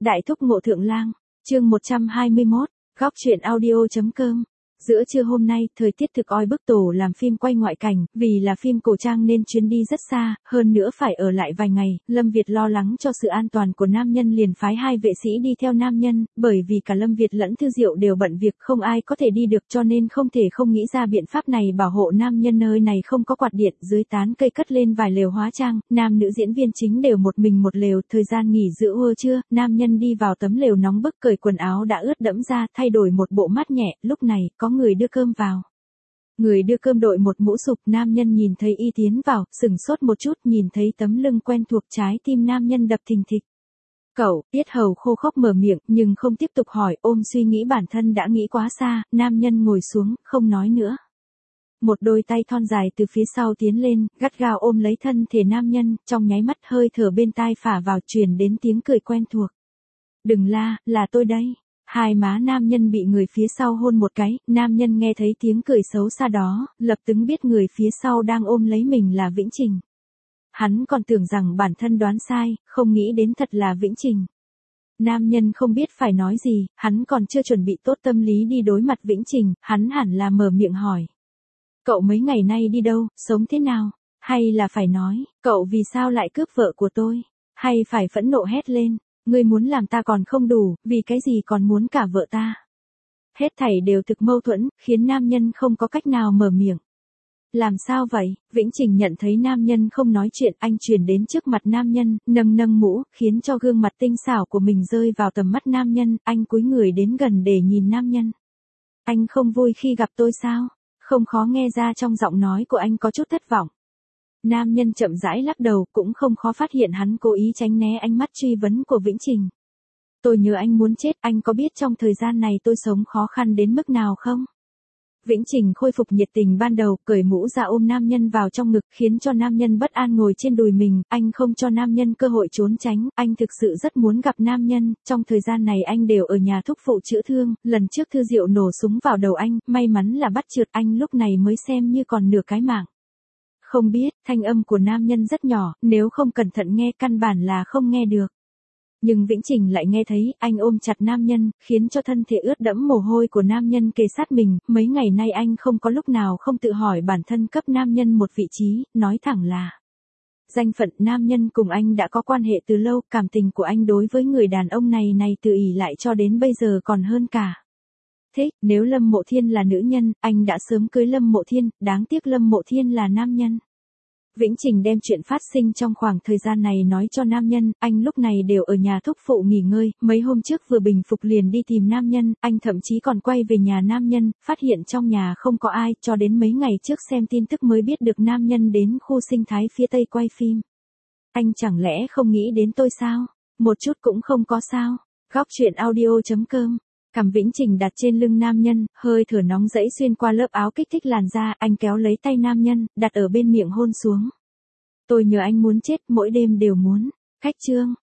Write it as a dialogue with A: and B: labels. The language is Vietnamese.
A: Đại thúc Ngộ Thượng Lang, chương 121, góc truyện audio.com. Giữa trưa hôm nay, thời tiết thực oi bức, tổ làm phim quay ngoại cảnh, vì là phim cổ trang nên chuyến đi rất xa, hơn nữa phải ở lại vài ngày, Lâm Việt lo lắng cho sự an toàn của nam nhân liền phái 2 vệ sĩ đi theo nam nhân, bởi vì cả Lâm Việt lẫn Thư Diệu đều bận việc, không ai có thể đi được cho nên không thể không nghĩ ra biện pháp này bảo hộ nam nhân. Nơi này không có quạt điện, dưới tán cây cất lên vài lều hóa trang, nam nữ diễn viên chính đều một mình một lều. Thời gian nghỉ giữa trưa, nam nhân đi vào tấm lều nóng bức, cởi quần áo đã ướt đẫm ra, thay đổi một bộ mát nhẹ. Lúc này có người đưa cơm vào. Người đưa cơm đội một mũ sụp, nam nhân nhìn thấy y tiến vào, sửng sốt một chút, nhìn thấy tấm lưng quen thuộc, trái tim nam nhân đập thình thịch. Cậu, Tiết Hầu khô khốc mở miệng, nhưng không tiếp tục hỏi, ôm suy nghĩ bản thân đã nghĩ quá xa, nam nhân ngồi xuống, không nói nữa. Một đôi tay thon dài từ phía sau tiến lên, gắt gao ôm lấy thân thể nam nhân, trong nháy mắt hơi thở bên tai phả vào, truyền đến tiếng cười quen thuộc. Đừng la, là tôi đây. Hai má nam nhân bị người phía sau hôn một cái, nam nhân nghe thấy tiếng cười xấu xa đó, lập tức biết người phía sau đang ôm lấy mình là Vĩnh Trình. Hắn còn tưởng rằng bản thân đoán sai, không nghĩ đến thật là Vĩnh Trình. Nam nhân không biết phải nói gì, hắn còn chưa chuẩn bị tốt tâm lý đi đối mặt Vĩnh Trình, hắn hẳn là mở miệng hỏi. Cậu mấy ngày nay đi đâu, sống thế nào? Hay là phải nói, cậu vì sao lại cướp vợ của tôi? Hay phải phẫn nộ hét lên? Ngươi muốn làm ta còn không đủ, vì cái gì còn muốn cả vợ ta? Hết thảy đều thực mâu thuẫn, khiến nam nhân không có cách nào mở miệng. Làm sao vậy? Vĩnh Trình nhận thấy nam nhân không nói chuyện, anh chuyển đến trước mặt nam nhân, nâng mũ, khiến cho gương mặt tinh xảo của mình rơi vào tầm mắt nam nhân, anh cúi người đến gần để nhìn nam nhân. Anh không vui khi gặp tôi sao? Không khó nghe ra trong giọng nói của anh có chút thất vọng. Nam nhân chậm rãi lắc đầu, cũng không khó phát hiện hắn cố ý tránh né ánh mắt truy vấn của Vĩnh Trình. Tôi nhớ anh muốn chết, anh có biết trong thời gian này tôi sống khó khăn đến mức nào không? Vĩnh Trình khôi phục nhiệt tình ban đầu, cởi mũ ra ôm nam nhân vào trong ngực, khiến cho nam nhân bất an ngồi trên đùi mình, anh không cho nam nhân cơ hội trốn tránh, anh thực sự rất muốn gặp nam nhân, trong thời gian này anh đều ở nhà thúc phụ chữa thương, lần trước Thư Diệu nổ súng vào đầu anh, may mắn là bắt trượt, anh lúc này mới xem như còn nửa cái mạng. Không biết, thanh âm của nam nhân rất nhỏ, nếu không cẩn thận nghe căn bản là không nghe được. Nhưng Vĩnh Trình lại nghe thấy, anh ôm chặt nam nhân, khiến cho thân thể ướt đẫm mồ hôi của nam nhân kề sát mình, mấy ngày nay anh không có lúc nào không tự hỏi bản thân cấp nam nhân một vị trí, nói thẳng là. Danh phận nam nhân cùng anh đã có quan hệ từ lâu, cảm tình của anh đối với người đàn ông này từ ỷ lại cho đến bây giờ còn hơn cả. Thế, nếu Lâm Mộ Thiên là nữ nhân, anh đã sớm cưới Lâm Mộ Thiên, đáng tiếc Lâm Mộ Thiên là nam nhân. Vĩnh Trình đem chuyện phát sinh trong khoảng thời gian này nói cho nam nhân, anh lúc này đều ở nhà thúc phụ nghỉ ngơi, mấy hôm trước vừa bình phục liền đi tìm nam nhân, anh thậm chí còn quay về nhà nam nhân, phát hiện trong nhà không có ai, cho đến mấy ngày trước xem tin tức mới biết được nam nhân đến khu sinh thái phía Tây quay phim. Anh chẳng lẽ không nghĩ đến tôi sao? Một chút cũng không có sao. Góc truyện audio.com. Cằm Vĩnh Trình đặt trên lưng nam nhân, hơi thở nóng rẫy xuyên qua lớp áo kích thích làn da, anh kéo lấy tay nam nhân, đặt ở bên miệng hôn xuống. Tôi nhớ anh muốn chết, mỗi đêm đều muốn. Khách chương,